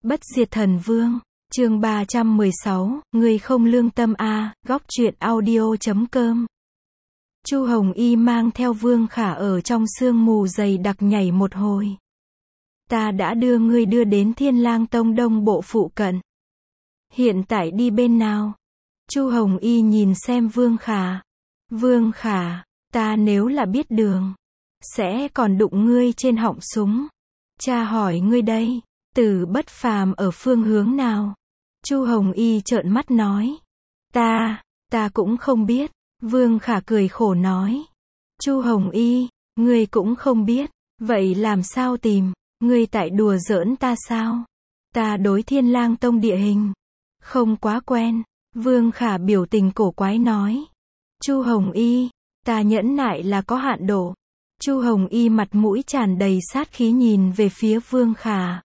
Bất diệt thần vương, chương 316, người không lương tâm a, góc truyện audio.com. Chu Hồng Y mang theo Vương Khả ở trong sương mù dày đặc nhảy một hồi. Ta đã đưa ngươi đưa đến Thiên Lang Tông Đông Bộ phụ cận. Hiện tại đi bên nào? Chu Hồng Y nhìn xem Vương Khả. Vương Khả, ta nếu là biết đường, sẽ còn đụng ngươi trên họng súng. Cha hỏi ngươi đây, Tử Bất Phàm ở phương hướng nào? Chu Hồng Y trợn mắt nói. Ta cũng không biết. Vương Khả cười khổ nói. Chu Hồng Y, ngươi cũng không biết, vậy làm sao tìm? Ngươi tại đùa giỡn ta sao? Ta đối Thiên Lang Tông địa hình không quá quen. Vương Khả biểu tình cổ quái nói. Chu Hồng Y, ta nhẫn nại là có hạn độ. Chu Hồng Y mặt mũi tràn đầy sát khí nhìn về phía Vương Khả.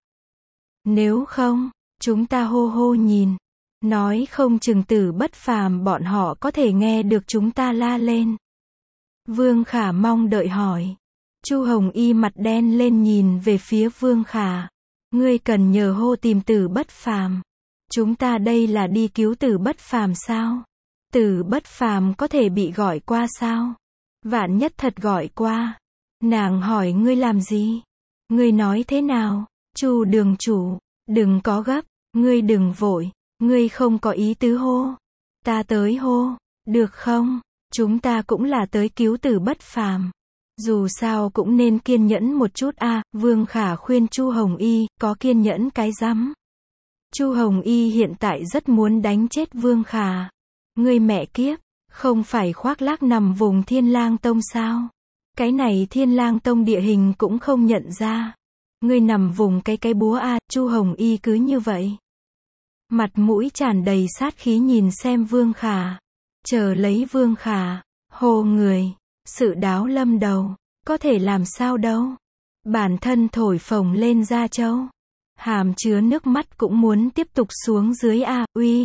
Nếu không, chúng ta hô hô nhìn. Nói không chừng Tử Bất Phàm bọn họ có thể nghe được chúng ta la lên. Vương Khả mong đợi hỏi. Chu Hồng Y mặt đen lên nhìn về phía Vương Khả. Ngươi cần nhờ hô tìm Tử Bất Phàm. Chúng ta đây là đi cứu Tử Bất Phàm sao? Tử Bất Phàm có thể bị gọi qua sao? Vạn nhất thật gọi qua. Nàng hỏi ngươi làm gì? Ngươi nói thế nào? Chu đường chủ, đừng có gấp, ngươi đừng vội, ngươi không có ý tứ hô. Ta tới hô, được không? Chúng ta cũng là tới cứu Tử Bất Phàm. Dù sao cũng nên kiên nhẫn một chút a. Vương Khả khuyên Chu Hồng Y, có kiên nhẫn cái rắm. Chu Hồng Y hiện tại rất muốn đánh chết Vương Khả. Ngươi mẹ kiếp, không phải khoác lác nằm vùng Thiên Lang Tông sao? Cái này Thiên Lang Tông địa hình cũng không nhận ra. Ngươi nằm vùng cái búa a. Chu Hồng Y cứ như vậy. Mặt mũi tràn đầy sát khí nhìn xem Vương Khả. Chờ lấy Vương Khả. Hô người. Sự đáo lâm đầu. Có thể làm sao đâu. Bản thân thổi phồng lên da trâu. Hàm chứa nước mắt cũng muốn tiếp tục xuống dưới a. Uy.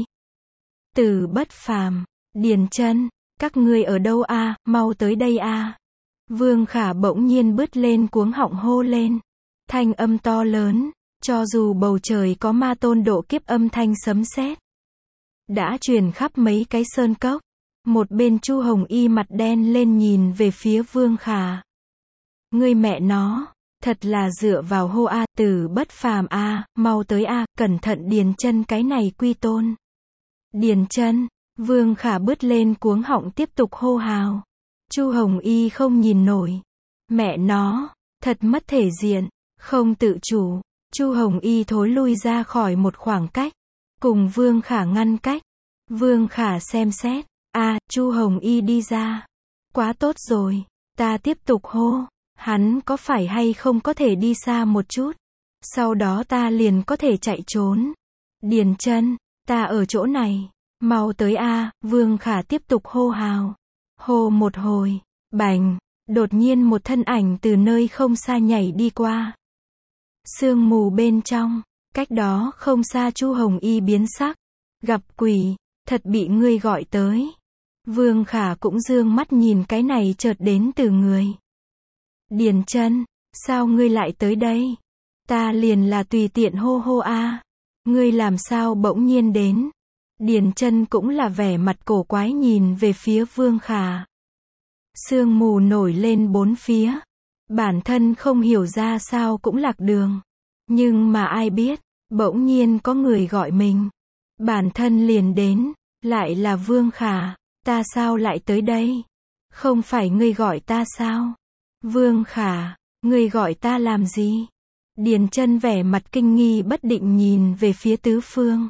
Tử Bất Phàm, Điền Chân, các ngươi ở đâu a? Mau tới đây a. Vương Khả bỗng nhiên bứt lên cuống họng hô lên. Thanh âm to lớn, cho dù bầu trời có ma tôn độ kiếp âm thanh sấm sét đã truyền khắp mấy cái sơn cốc. Một bên Chu Hồng Y mặt đen lên nhìn về phía Vương Khả. Ngươi mẹ nó, thật là dựa vào hô a. Tử Bất Phàm a, mau tới a, cẩn thận Điền Chân cái này quy tôn. Điền Chân, Vương Khả bứt lên cuống họng tiếp tục hô hào. Chu Hồng Y không nhìn nổi. Mẹ nó, thật mất thể diện, không tự chủ. Chu Hồng Y thối lui ra khỏi một khoảng cách, cùng Vương Khả ngăn cách. Vương Khả xem xét. Chu Hồng Y đi ra. Quá tốt rồi, ta tiếp tục hô. Hắn có phải hay không có thể đi xa một chút. Sau đó ta liền có thể chạy trốn. Điền Chân, ta ở chỗ này. Mau tới a. Vương Khả tiếp tục hô hào. Hô một hồi. Bành. Đột nhiên một thân ảnh từ nơi không xa nhảy đi qua. Sương mù bên trong. Cách đó không xa Chu Hồng Y biến sắc. Gặp quỷ. Thật bị ngươi gọi tới. Vương Khả cũng dương mắt nhìn cái này chợt đến từ người. Điền Chân, sao ngươi lại tới đây? Ta liền là tùy tiện hô hô a. Ngươi làm sao bỗng nhiên đến? Điền Chân cũng là vẻ mặt cổ quái nhìn về phía Vương Khả. Sương mù nổi lên bốn phía. Bản thân không hiểu ra sao cũng lạc đường. Nhưng mà ai biết, bỗng nhiên có người gọi mình. Bản thân liền đến, lại là Vương Khả. Ta sao lại tới đây? Không phải ngươi gọi ta sao? Vương Khả, ngươi gọi ta làm gì? Điền Chân vẻ mặt kinh nghi bất định nhìn về phía tứ phương.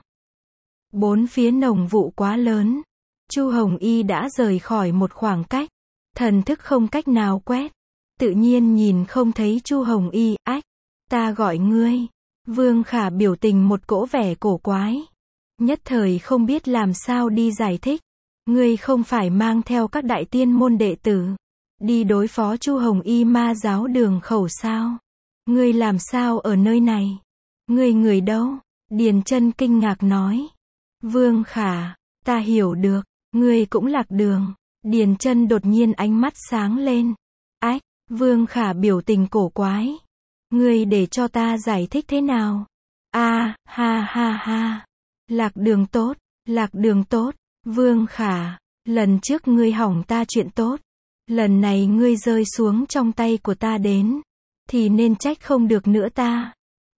Bốn phía nồng vụ quá lớn. Chu Hồng Y đã rời khỏi một khoảng cách. Thần thức không cách nào quét. Tự nhiên nhìn không thấy Chu Hồng Y. Ách, ta gọi ngươi. Vương Khả biểu tình một cỗ vẻ cổ quái. Nhất thời không biết làm sao đi giải thích. Ngươi không phải mang theo các đại tiên môn đệ tử đi đối phó Chu Hồng Y ma giáo Đường Khẩu sao? Ngươi làm sao ở nơi này? Ngươi người đâu? Điền Chân kinh ngạc nói. Vương Khả, ta hiểu được, ngươi cũng lạc đường. Điền Chân đột nhiên ánh mắt sáng lên. Ách, Vương Khả biểu tình cổ quái. Ngươi để cho ta giải thích thế nào? A, ha ha ha. Lạc đường tốt, lạc đường tốt. Vương Khả, lần trước ngươi hỏng ta chuyện tốt. Lần này ngươi rơi xuống trong tay của ta đến. Thì nên trách không được nữa ta.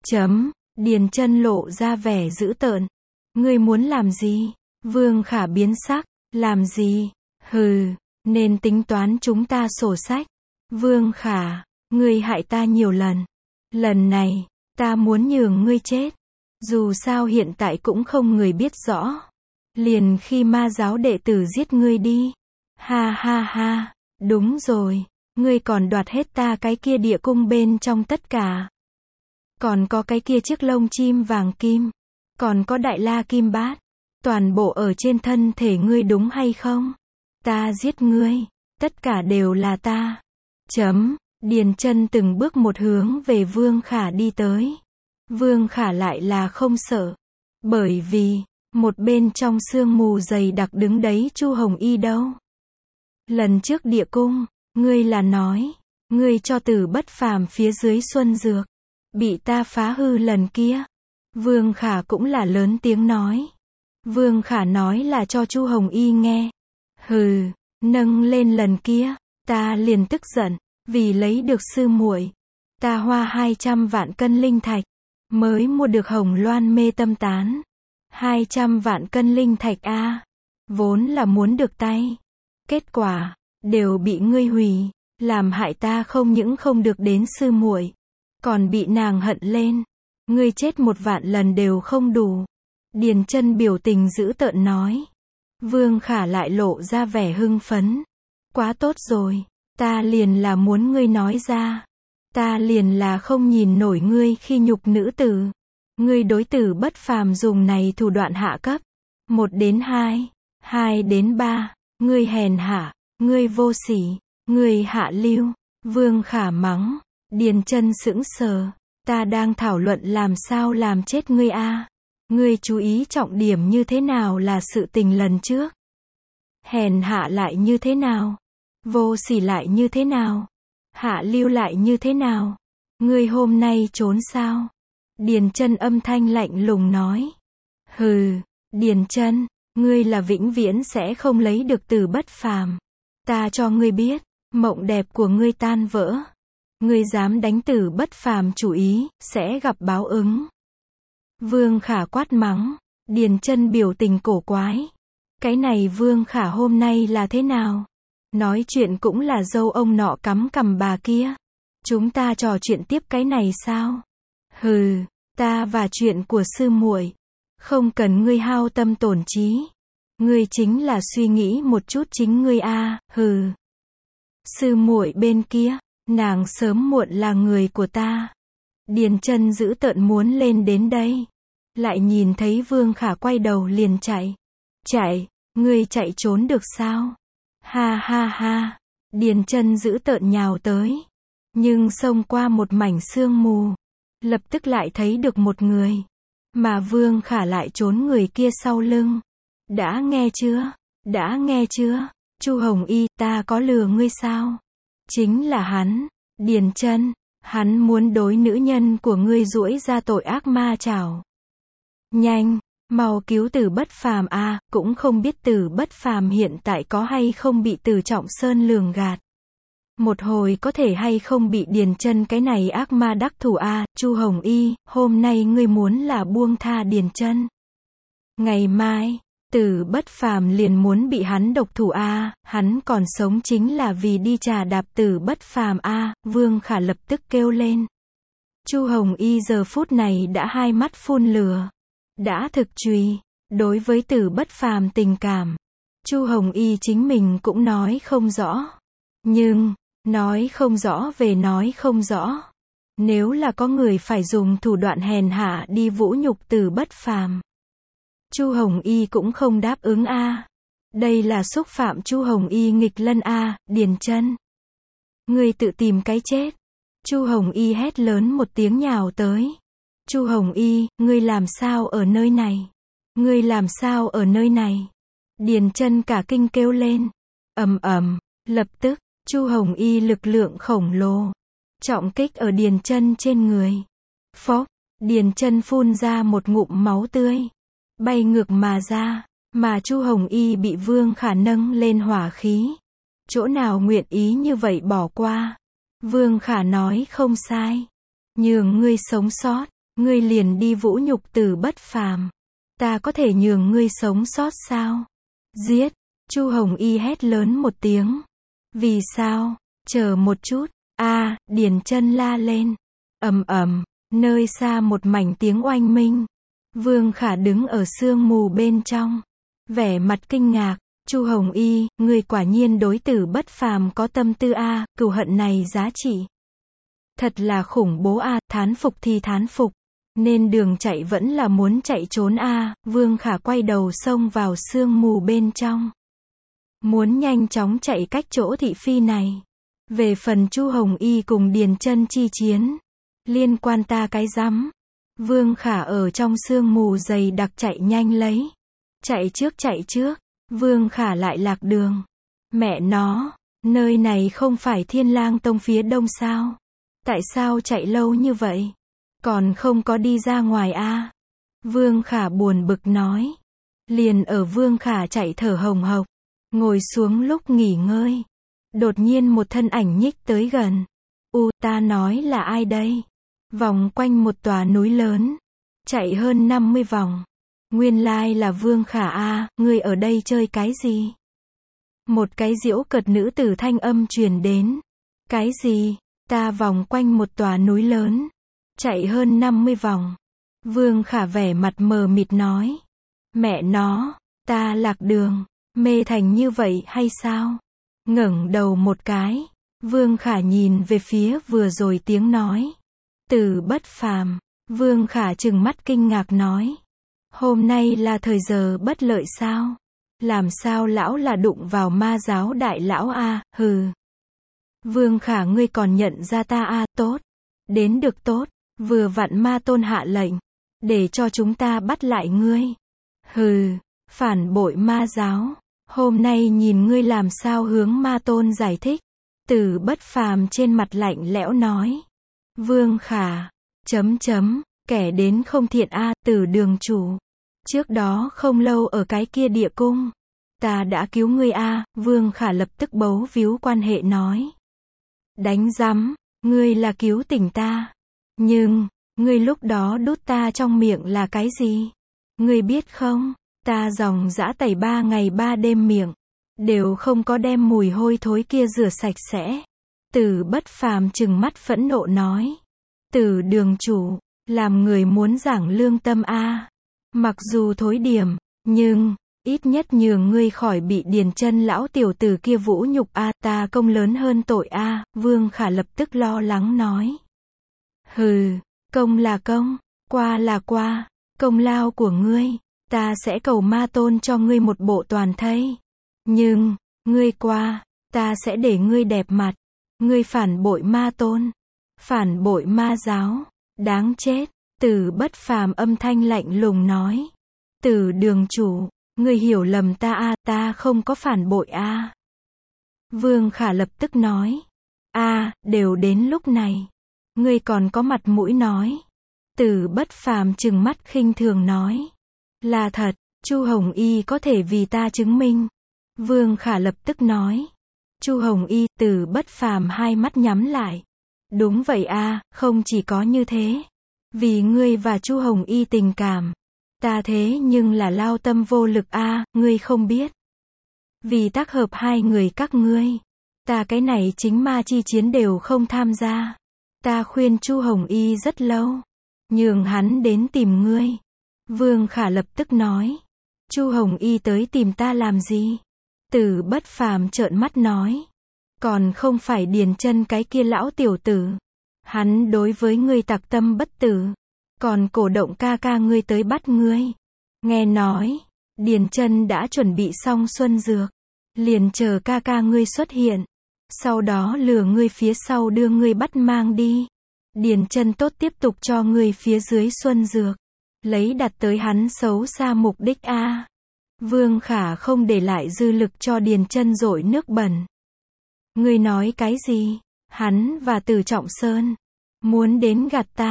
Điền Chân lộ ra vẻ dữ tợn. Ngươi muốn làm gì? Vương Khả biến sắc. Làm gì? Hừ, nên tính toán chúng ta sổ sách. Vương Khả, ngươi hại ta nhiều lần. Lần này, ta muốn nhường ngươi chết. Dù sao hiện tại cũng không người biết rõ. Liền khi ma giáo đệ tử giết ngươi đi. Ha ha ha, đúng rồi, ngươi còn đoạt hết ta cái kia địa cung bên trong tất cả. Còn có cái kia chiếc lông chim vàng kim. Còn có đại la kim bát. Toàn bộ ở trên thân thể ngươi đúng hay không? Ta giết ngươi. Tất cả đều là ta. Điền Chân từng bước một hướng về Vương Khả đi tới. Vương Khả lại là không sợ. Bởi vì, một bên trong sương mù dày đặc đứng đấy Chu Hồng Y đâu. Lần trước địa cung, ngươi là nói, ngươi cho Tử Bất Phàm phía dưới xuân dược. Bị ta phá hư lần kia. Vương Khả cũng là lớn tiếng nói. Vương Khả nói là cho Chu Hồng Y nghe. Hừ, nâng lên lần kia, ta liền tức giận, vì lấy được sư muội, ta hoa 200 vạn cân linh thạch, mới mua được Hồng Loan mê tâm tán. 200 vạn cân linh thạch a, vốn là muốn được tay. Kết quả, đều bị ngươi hủy, làm hại ta không những không được đến sư muội, còn bị nàng hận lên. Ngươi chết 1 vạn lần đều không đủ. Điền Chân biểu tình dữ tợn nói. Vương Khả lại lộ ra vẻ hưng phấn. Quá tốt rồi, ta liền là muốn ngươi nói ra. Ta liền là không nhìn nổi ngươi khi nhục nữ tử. Ngươi đối Tử Bất Phàm dùng này thủ đoạn hạ cấp. 1 đến 2, 2 đến 3, ngươi hèn hạ, ngươi vô sỉ, ngươi hạ lưu. Vương Khả mắng. Điền Chân sững sờ. Ta đang thảo luận làm sao làm chết ngươi a. Ngươi chú ý trọng điểm như thế nào là sự tình lần trước. Hèn hạ lại như thế nào? Vô sỉ lại như thế nào? Hạ lưu lại như thế nào? Ngươi hôm nay trốn sao? Điền Chân âm thanh lạnh lùng nói. Hừ, Điền Chân, ngươi là vĩnh viễn sẽ không lấy được Tử Bất Phàm. Ta cho ngươi biết, mộng đẹp của ngươi tan vỡ. Ngươi dám đánh Tử Bất Phàm chủ ý, sẽ gặp báo ứng. Vương Khả quát mắng. Điền Chân biểu tình cổ quái. Cái này Vương Khả hôm nay là thế nào? Nói chuyện cũng là dâu ông nọ cắm cằm bà kia. Chúng ta trò chuyện tiếp cái này sao? Hừ, ta và chuyện của sư muội, không cần ngươi hao tâm tổn trí. Ngươi chính là suy nghĩ một chút chính ngươi a, hừ. Sư muội bên kia, nàng sớm muộn là người của ta. Điền Chân dữ tợn muốn lên đến đây. Lại nhìn thấy Vương Khả quay đầu liền chạy. Chạy, ngươi chạy trốn được sao? Ha ha ha. Điền Chân dữ tợn nhào tới. Nhưng xông qua một mảnh sương mù. Lập tức lại thấy được một người. Mà Vương Khả lại trốn người kia sau lưng. Đã nghe chưa? Đã nghe chưa? Chu Hồng Y, ta có lừa ngươi sao? Chính là hắn. Điền Chân, hắn muốn đối nữ nhân của ngươi duỗi ra tội ác ma chảo. Nhanh, mau cứu Tử Bất Phàm a, cũng không biết Tử Bất Phàm hiện tại có hay không bị Tử Trọng Sơn lường gạt. Một hồi có thể hay không bị Điền Chân cái này ác ma đắc thủ a. Chu Hồng Y, hôm nay ngươi muốn là buông tha Điền Chân. Ngày mai, Tử Bất Phàm liền muốn bị hắn độc thủ a, hắn còn sống chính là vì đi trà đạp Tử Bất Phàm a. Vương Khả lập tức kêu lên. Chu Hồng Y giờ phút này đã hai mắt phun lửa, đã thực truy đối với Tử Bất Phàm tình cảm. Chu Hồng Y chính mình cũng nói không rõ, nhưng nói không rõ về nói không rõ. Nếu là có người phải dùng thủ đoạn hèn hạ đi vũ nhục Tử Bất Phàm, Chu Hồng Y cũng không đáp ứng a. Đây là xúc phạm Chu Hồng Y nghịch lân a. Điền Chân, ngươi tự tìm cái chết. Chu Hồng Y hét lớn một tiếng nhào tới. Chu Hồng Y, ngươi làm sao ở nơi này? Ngươi làm sao ở nơi này? Điền Chân cả kinh kêu lên. Ầm ầm, lập tức, Chu Hồng Y lực lượng khổng lồ trọng kích ở Điền Chân trên người. Phốc, Điền Chân phun ra một ngụm máu tươi, bay ngược mà ra, mà Chu Hồng Y bị Vương Khả nâng lên hỏa khí. Chỗ nào nguyện ý như vậy bỏ qua. Vương Khả nói không sai. Nhường ngươi sống sót, ngươi liền đi vũ nhục Từ Bất Phàm. Ta có thể nhường ngươi sống sót sao? Giết! Chu Hồng Y hét lớn một tiếng. Vì sao? Chờ một chút. Điền Chân la lên. Ầm ầm, nơi xa một mảnh tiếng oanh minh. Vương Khả đứng ở sương mù bên trong, vẻ mặt kinh ngạc. Chu Hồng Y, ngươi quả nhiên đối Từ Bất Phàm có tâm tư cừu hận này giá trị thật là khủng bố thán phục thì thán phục, nên đường chạy vẫn là muốn chạy trốn Vương Khả quay đầu xông vào sương mù bên trong, muốn nhanh chóng chạy cách chỗ thị phi này. Về phần Chu Hồng Y cùng Điền Chân chi chiến, liên quan ta cái rắm. Vương Khả ở trong sương mù dày đặc chạy nhanh lấy. Chạy trước, Vương Khả lại lạc đường. Mẹ nó, nơi này không phải Thiên Lang Tông phía đông sao? Tại sao chạy lâu như vậy? Còn không có đi ra ngoài Vương Khả buồn bực nói. Liền ở Vương Khả chạy thở hồng hộc, ngồi xuống lúc nghỉ ngơi. Đột nhiên một thân ảnh nhích tới gần. Ta nói là ai đây? Vòng quanh một tòa núi lớn, chạy hơn 50 vòng. Nguyên lai là Vương Khả ngươi ở đây chơi cái gì? Một cái giễu cợt nữ tử thanh âm truyền đến. Cái gì? Ta vòng quanh một tòa núi lớn, chạy hơn 50 vòng. Vương Khả vẻ mặt mờ mịt nói. Mẹ nó, ta lạc đường, mê thành như vậy hay sao? Ngẩng đầu một cái, Vương Khả nhìn về phía vừa rồi tiếng nói. Từ Bất Phàm. Vương Khả trừng mắt kinh ngạc nói. Hôm nay là thời giờ bất lợi sao? Làm sao lão là đụng vào ma giáo đại lão hừ. Vương Khả ngươi còn nhận ra ta tốt. Đến được tốt, vừa vặn ma tôn hạ lệnh, để cho chúng ta bắt lại ngươi. Hừ, phản bội ma giáo. Hôm nay nhìn ngươi làm sao hướng ma tôn giải thích. Từ Bất Phàm trên mặt lạnh lẽo nói. Vương Khả, kẻ đến không thiện Từ đường chủ. Trước đó không lâu ở cái kia địa cung, ta đã cứu ngươi Vương Khả lập tức bấu víu quan hệ nói. Đánh rắm, ngươi là cứu tỉnh ta. Nhưng, ngươi lúc đó đút ta trong miệng là cái gì? Ngươi biết không, ta dòng dã tẩy 3 ngày 3 đêm miệng, đều không có đem mùi hôi thối kia rửa sạch sẽ. Từ Bất Phàm trừng mắt phẫn nộ nói. Từ đường chủ, làm người muốn giảng lương tâm mặc dù thối điểm, nhưng, ít nhất nhường ngươi khỏi bị Điền Chân lão tiểu tử kia vũ nhục ta công lớn hơn tội Vương Khả lập tức lo lắng nói. Hừ, công là công, qua là qua, công lao của ngươi, ta sẽ cầu ma tôn cho ngươi một bộ toàn thây. Nhưng, ngươi qua, ta sẽ để ngươi đẹp mặt. Ngươi phản bội ma tôn, phản bội ma giáo, đáng chết. Từ Bất Phàm âm thanh lạnh lùng nói. Từ đường chủ, ngươi hiểu lầm ta không có phản bội Vương Khả lập tức nói. Đều đến lúc này, ngươi còn có mặt mũi nói. Từ Bất Phàm trừng mắt khinh thường nói. Là thật, Chu Hồng Y có thể vì ta chứng minh. Vương Khả lập tức nói. Chu Hồng Y, Từ Bất Phàm hai mắt nhắm lại. Đúng vậy không chỉ có như thế. Vì ngươi và Chu Hồng Y tình cảm, ta thế nhưng là lao tâm vô lực ngươi không biết. Vì tác hợp hai người các ngươi, ta cái này chính ma chi chiến đều không tham gia. Ta khuyên Chu Hồng Y rất lâu, nhường hắn đến tìm ngươi. Vương Khả lập tức nói. Chu Hồng Y tới tìm ta làm gì? Từ Bất Phàm trợn mắt nói. Còn không phải Điền Chân cái kia lão tiểu tử. Hắn đối với ngươi tặc tâm bất tử, còn cổ động ca ngươi tới bắt ngươi. Nghe nói, Điền Chân đã chuẩn bị xong xuân dược, liền chờ ca ngươi xuất hiện, sau đó lừa ngươi phía sau đưa ngươi bắt mang đi. Điền Chân tốt tiếp tục cho ngươi phía dưới xuân dược, lấy đặt tới hắn xấu xa mục đích Vương Khả không để lại dư lực cho Điền Chân dội nước bẩn. Ngươi nói cái gì? Hắn và Từ Trọng Sơn muốn đến gạt ta.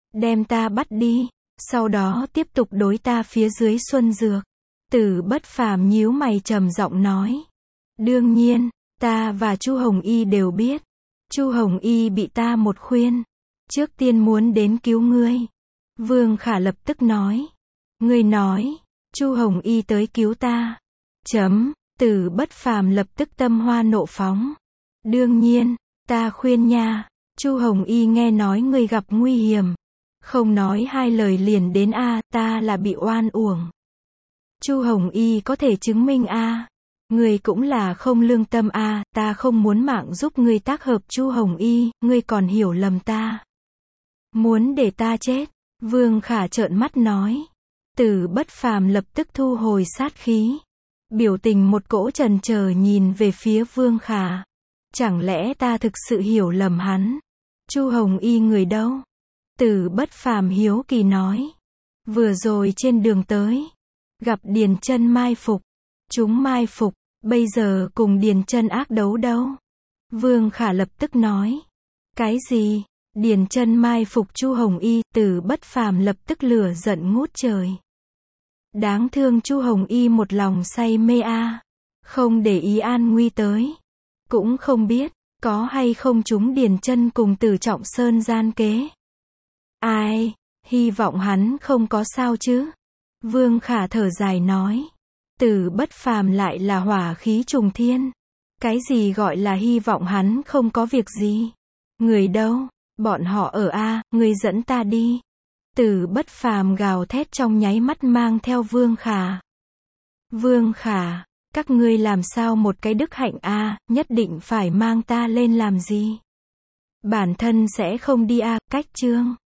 đem ta bắt đi, sau đó tiếp tục đối ta phía dưới xuân dược. Tử Bất Phàm nhíu mày trầm giọng nói. Đương nhiên, ta và Chu Hồng Y đều biết. Chu Hồng Y bị ta một khuyên. Trước tiên muốn đến cứu ngươi. Vương Khả lập tức nói. Ngươi nói, Chu Hồng Y tới cứu ta. Tử Bất Phàm lập tức tâm hoa nộ phóng. Đương nhiên, ta khuyên nha. Chu Hồng Y nghe nói ngươi gặp nguy hiểm. Không nói hai lời liền đến ta là bị oan uổng. Chu Hồng Y có thể chứng minh ngươi cũng là không lương tâm ta không muốn mạng giúp ngươi tác hợp Chu Hồng Y, ngươi còn hiểu lầm ta. Muốn để ta chết, Vương Khả trợn mắt nói. Tử Bất Phàm lập tức thu hồi sát khí. Biểu tình một cỗ chần chờ nhìn về phía Vương Khả. Chẳng lẽ ta thực sự hiểu lầm hắn? Chu Hồng Y người đâu? Tử Bất Phàm hiếu kỳ nói. Vừa rồi trên đường tới, gặp Điền Chân mai phục. Chúng mai phục, bây giờ cùng Điền Chân ác đấu đâu? Vương Khả lập tức nói. Cái gì? Điền Chân mai phục Chu Hồng Y, Tử Bất Phàm lập tức lửa giận ngút trời. Đáng thương Chu Hồng Y một lòng say mê không để ý an nguy tới. Cũng không biết, có hay không chúng Điền Chân cùng Tử Trọng Sơn gian kế. Ai, hy vọng hắn không có sao chứ. Vương Khả thở dài nói. Tử Bất Phàm lại là hỏa khí trùng thiên. Cái gì gọi là hy vọng hắn không có việc gì? Người đâu? Bọn họ ở ngươi dẫn ta đi. Tử Bất Phàm gào thét trong nháy mắt mang theo Vương Khả. Vương Khả, các ngươi làm sao một cái đức hạnh nhất định phải mang ta lên làm gì? Bản thân sẽ không đi cách chương.